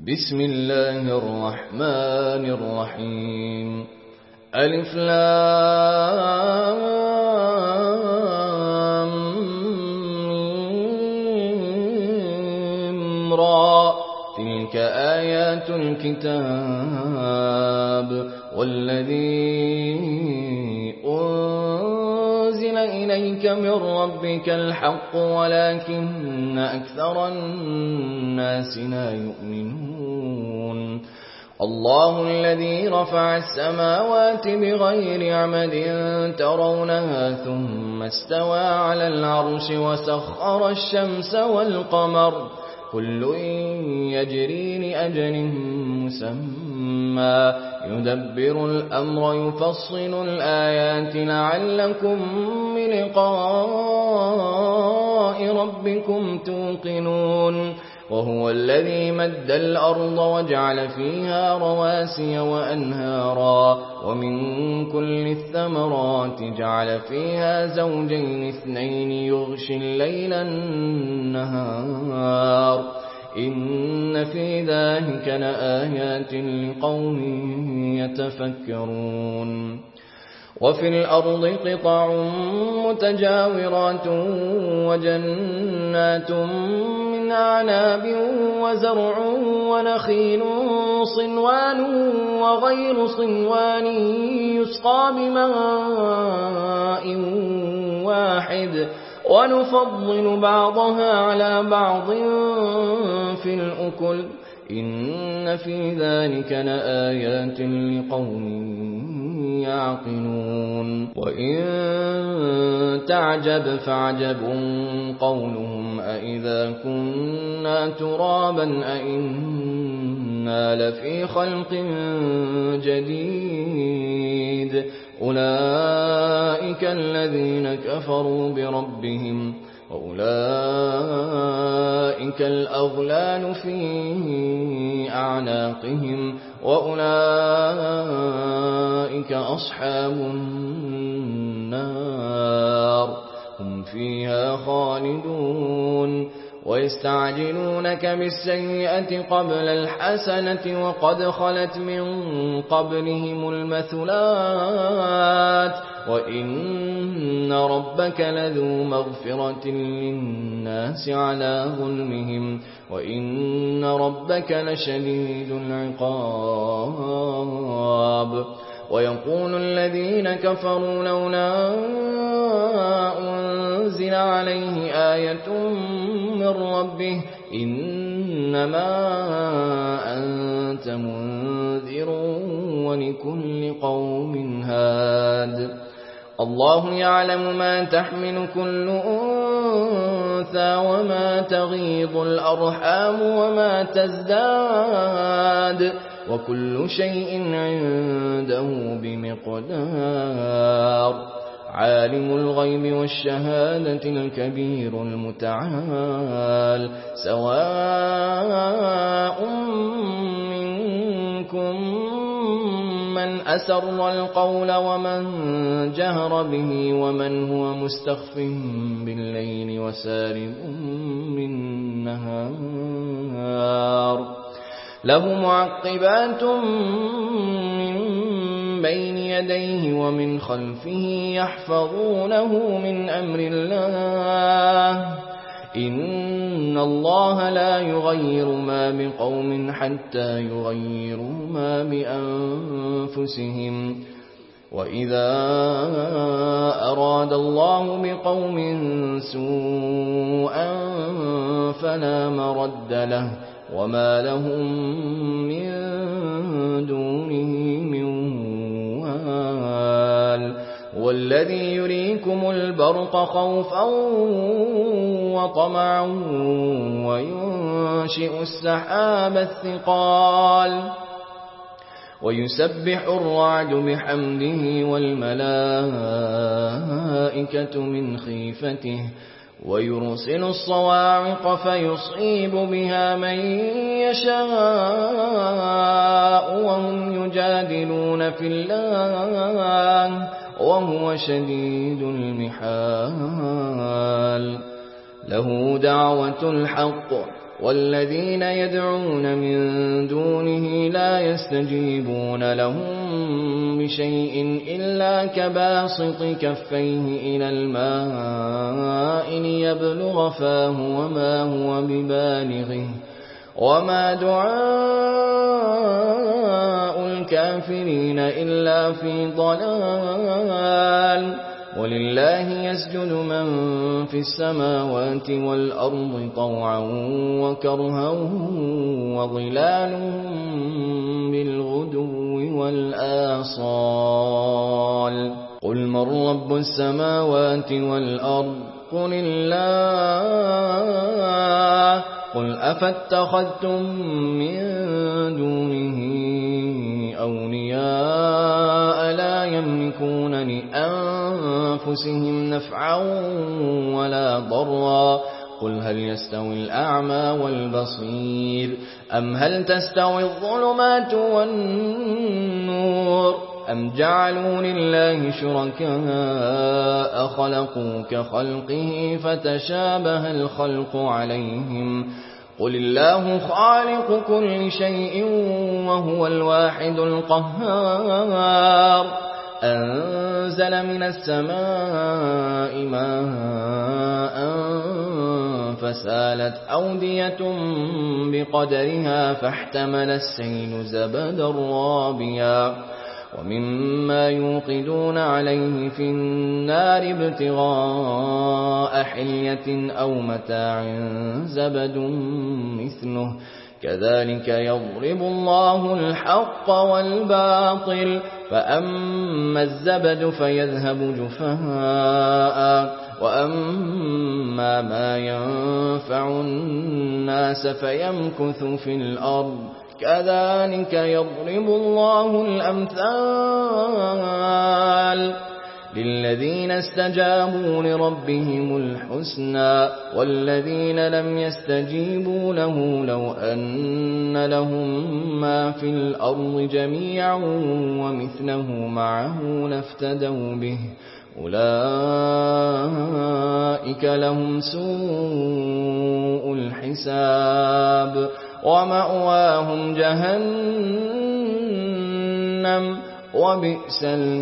بسم الله الرحمن الرحيم ألف لام ميم را تلك آيات الكتاب والذي أنزل إليك من ربك الحق ولكن أكثر الناس لا يؤمنون الله الذي رفع السماوات بغير عمد ترونها ثم استوى على العرش وسخر الشمس والقمر كل يجري لأجل مسمى يدبر الأمر يفصل الآيات لعلكم بلقاء ربكم توقنون وهو الذي مد الأرض وجعل فيها رواسي وأنهارا ومن كل الثمرات جعل فيها زوجين اثنين يغشي الليل النهار إن في ذلك لآيات لقوم يتفكرون وفي الأرض قطع متجاورات وجنات من أعناب وزرع ونخيل صنوان وغير صنوان يسقى بماء واحد ونفضل بعضها على بعض في الأكل إن في ذلك لآيات لقوم يعقلون وإن تعجب فعجب قولهم أإذا كنا ترابا أإنا لفي خلق جديد أولئك الذين كفروا بربهم وأولئك الأغلال في أعناقهم وأولئك أصحاب النار هم فيها خالدون ويستعجلونك بالسيئة قبل الحسنة وقد خلت من قبلهم المثلات وإن ربك لذو مغفرة للناس على ظلمهم وإن ربك لشديد العقاب ويقول الذين كفروا لولا أنزل عليه آية من ربه إنما أنت منذر ولكل قوم هاد الله يعلم ما تحمل كل أنثى وما تغيض الأرحام وما تزداد وكل شيء عنده بمقدار عالم الغيب والشهادة الكبير المتعال سواء منكم من أسر القول ومن جهر به ومن هو مستخف بالليل وسارب بالنهار له معقبات من بين يديه ومن خلفه يحفظونه من أمر الله إن الله لا يغير ما بقوم حتى يغيروا ما بأنفسهم وإذا أراد الله بقوم سوءا فلا مرد له وما لهم من دونه من وال والذي يريكم البرق خوفا وطمعا وينشئ السحاب الثقال ويسبح الرعد بحمده والملائكة من خيفته ويرسل الصواعق فيصيب بها من يشاء وهم يجادلون في الله وهو شديد المحال له دعوة الحق والذين يدعون من يستجيبون لهم بشيء إلا كباسط كفيه إلى الماء ليبلغ فاه وما هو ببالغه وما دعاء الكافرين إلا في ضلال ولله يسجد من في السماوات والأرض طوعا وكرها وظلالهم بالغدو والآصال قل من رب السماوات والأرض قل الله قل أفاتخذتم من دونه أولياء لا يملكون لأنفسهم نفعا ولا ضرا قل هل يستوي الأعمى والبصير أم هل تستوي الظلمات والنور أم جعلوا لله شركاء خلقوا كخلقه فتشابه الخلق عليهم قل الله خالق كل شيء وهو الواحد القهار أنزل من السماء ماء فسالت أودية بقدرها فاحتمل السيل زبدا رابيا ومما يوقدون عليه في النار ابتغاء حلية أو متاع زبد مثله كذلك يضرب الله الحق والباطل فأما الزبد فيذهب جفاء وأما ما ينفع الناس فيمكث في الأرض كذلك يضرب الله الأمثال للذين استجابوا لربهم الحسنى والذين لم يستجيبوا له لو أن لهم ما في الأرض جميعا ومثله معه لافتدوا به أولئك لهم سوء الحساب ومأواهم جهنم وبئس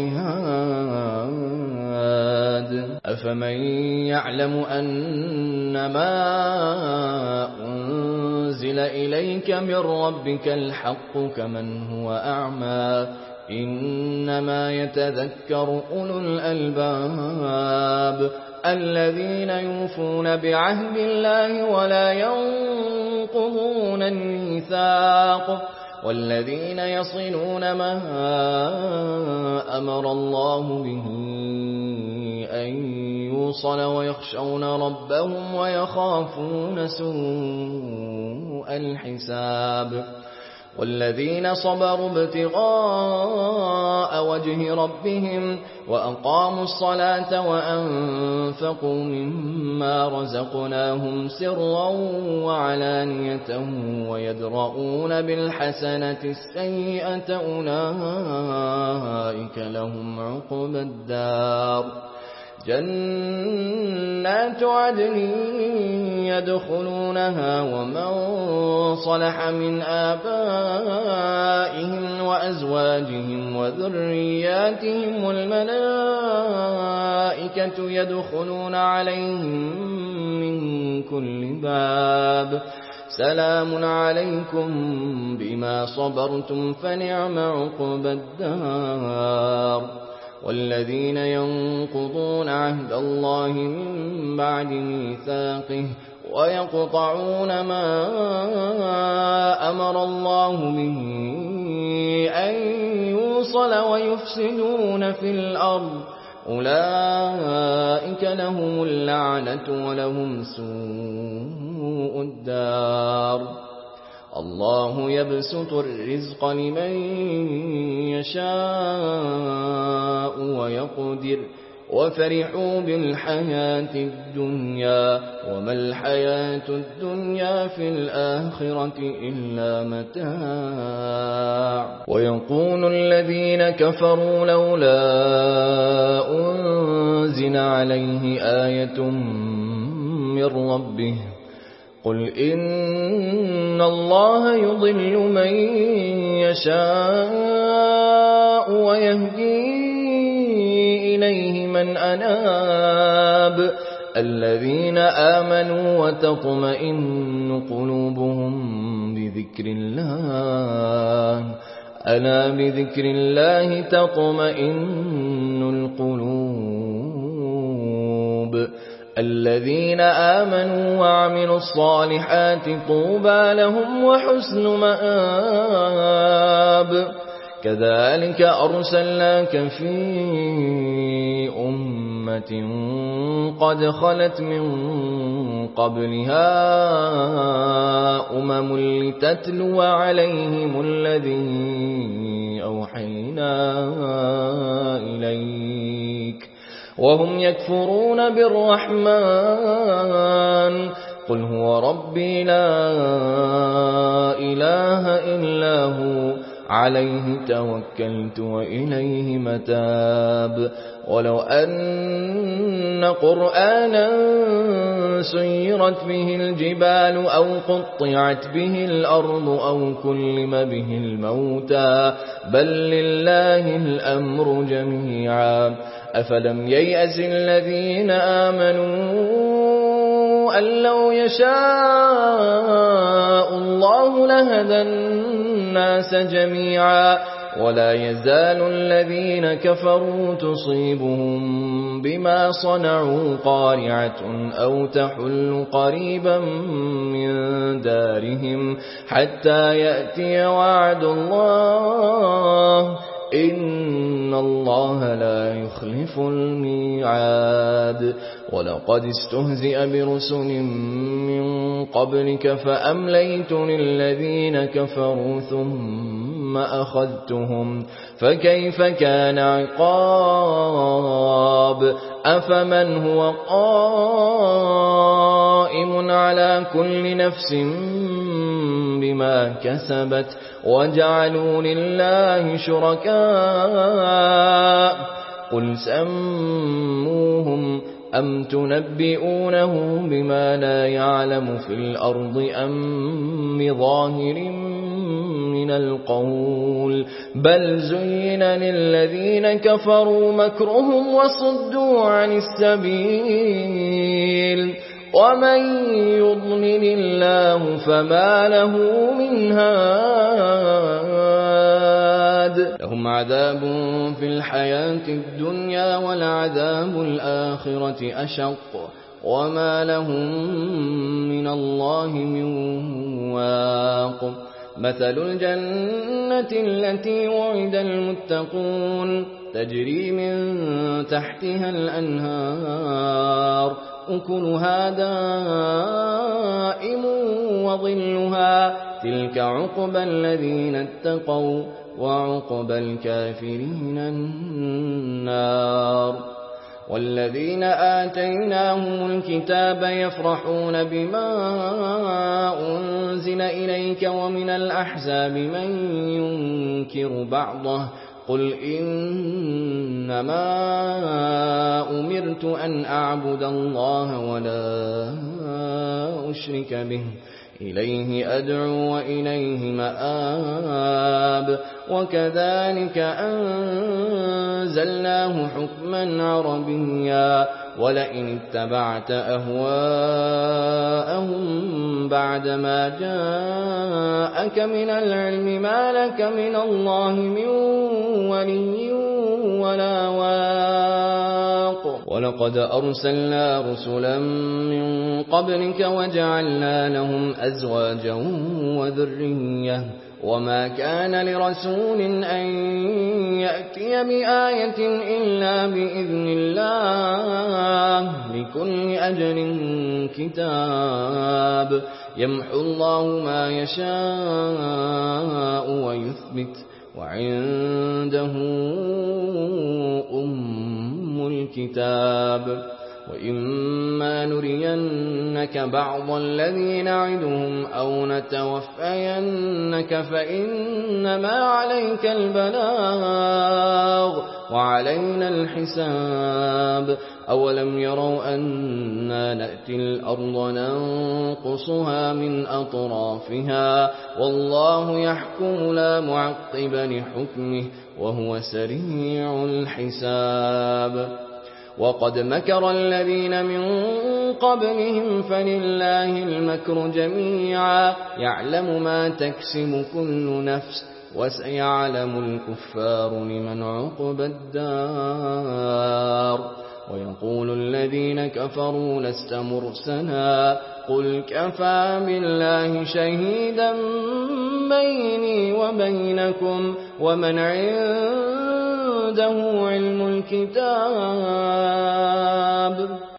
المهاد أفمن يعلم أنما أنزل إليك من ربك الحق كمن هو أعمى إنما يتذكر أولو الألباب الذين يوفون بعهد الله ولا ينقضون الميثاق والذين يصلون ما أمر الله به أن يوصل ويخشون ربهم ويخافون سوء الحساب والذين صبروا ابتغاء وجه ربهم وأقاموا الصلاة وأنفقوا مما رزقناهم سرا وعلانية ويدرؤون بالحسنة السيئة أولئك لهم عقبى الدار جنات عدن يدخلونها ومن صلح من آبائهم وأزواجهم وذرياتهم والملائكة يدخلون عليهم من كل باب سلام عليكم بما صبرتم فنعم عقبى الدار والذين ينقضون عهد الله من بعد ميثاقه ويقطعون ما أمر الله به أن يوصل ويفسدون في الأرض أولئك لهم اللعنة ولهم سوء الدار الله يبسط الرزق لمن يشاء ويقدر وفرحوا بالحياة الدنيا وما الحياة الدنيا في الآخرة إلا متاع ويقول الذين كفروا لولا أنزل عليه آية من ربه قل إن الله يضل من يشاء ويهدي إليه من أناب الذين آمنوا وتطمئن قلوبهم بذكر الله ألا بذكر الله تطمئن القلوب الذين آمنوا وعملوا الصالحات طوبى لهم وحسن مآب كذلك أرسلناك في أمة قد خلت من قبلها لتتلو عليهم الذي أوحينا إليك وهم يكفرون بالرحمن قل هو ربي لا إله إلا هو عليه توكلت وإليه متاب ولو أن قرآنا سيرت به الجبال أو قطعت به الأرض أو كلم به الموتى بل لله الأمر جميعا أفلم ييأس الذين آمنوا أن لو يشاء الله لهدى الناس جميعا ولا يزال الذين كفروا تصيبهم بما صنعوا قارعة أو تحل قريبا من دارهم حتى يأتي وعد الله إن الله لا يخلف الميعاد ولقد استهزئ برسل من قبلك فأمليت للذين كفروا ثم أخذتهم فكيف كان عقاب أفمن هو قائم على كل نفس بما كسبت وجعلوا لله شركاء قل سموهم أم تنبئونه بما لا يعلم في الأرض أم بظاهر من القول بل زين للذين كفروا مكرهم وصدوا عن السبيل ومن يضلل الله فما له من هاد لهم عذاب في الحياة الدنيا ولعذاب الآخرة أشق وما لهم من الله من واق مثل الجنة التي وعد المتقون تجري من تحتها الأنهار أكلها دائم وظلها تلك عقبى الذين اتقوا وعقبى الكافرين النار والذين آتيناهم الكتاب يفرحون بما أنزل إليك ومن الأحزاب من ينكر بعضه قل إنما أمرت أن أعبد الله ولا أشرك به إليه أدعو وإليه مآب وكذلك أنزلناه حكما عربيا ولئن اتبعت أهواءهم بعدما جاءك من العلم ما لك من الله من ولي ولا واق ولقد أرسلنا رسلا من قبلك وجعلنا لهم أزواجا وذرية وما كان لرسول أن يأتي بآية إلا بإذن الله لكل أجل كتاب يمحو الله ما يشاء ويثبت وعنده أم الكتاب وإما نرينك بعض الذي نعدهم أو نتوفينك فإنما عليك البلاغ وعلينا الحساب أولم يروا أنا نأتي الأرض ننقصها من أطرافها والله يحكم لا معقب لحكمه وهو سريع الحساب وقد مكر الذين من قبلهم فلله المكر جميعا يعلم ما تكسب كل نفس وسيعلم الكفار لمن عقبى الدار ويقول الذين كفروا لست مرسلا قل كفى بالله شهيدا بيني وبينكم ومن عنده علم الكتاب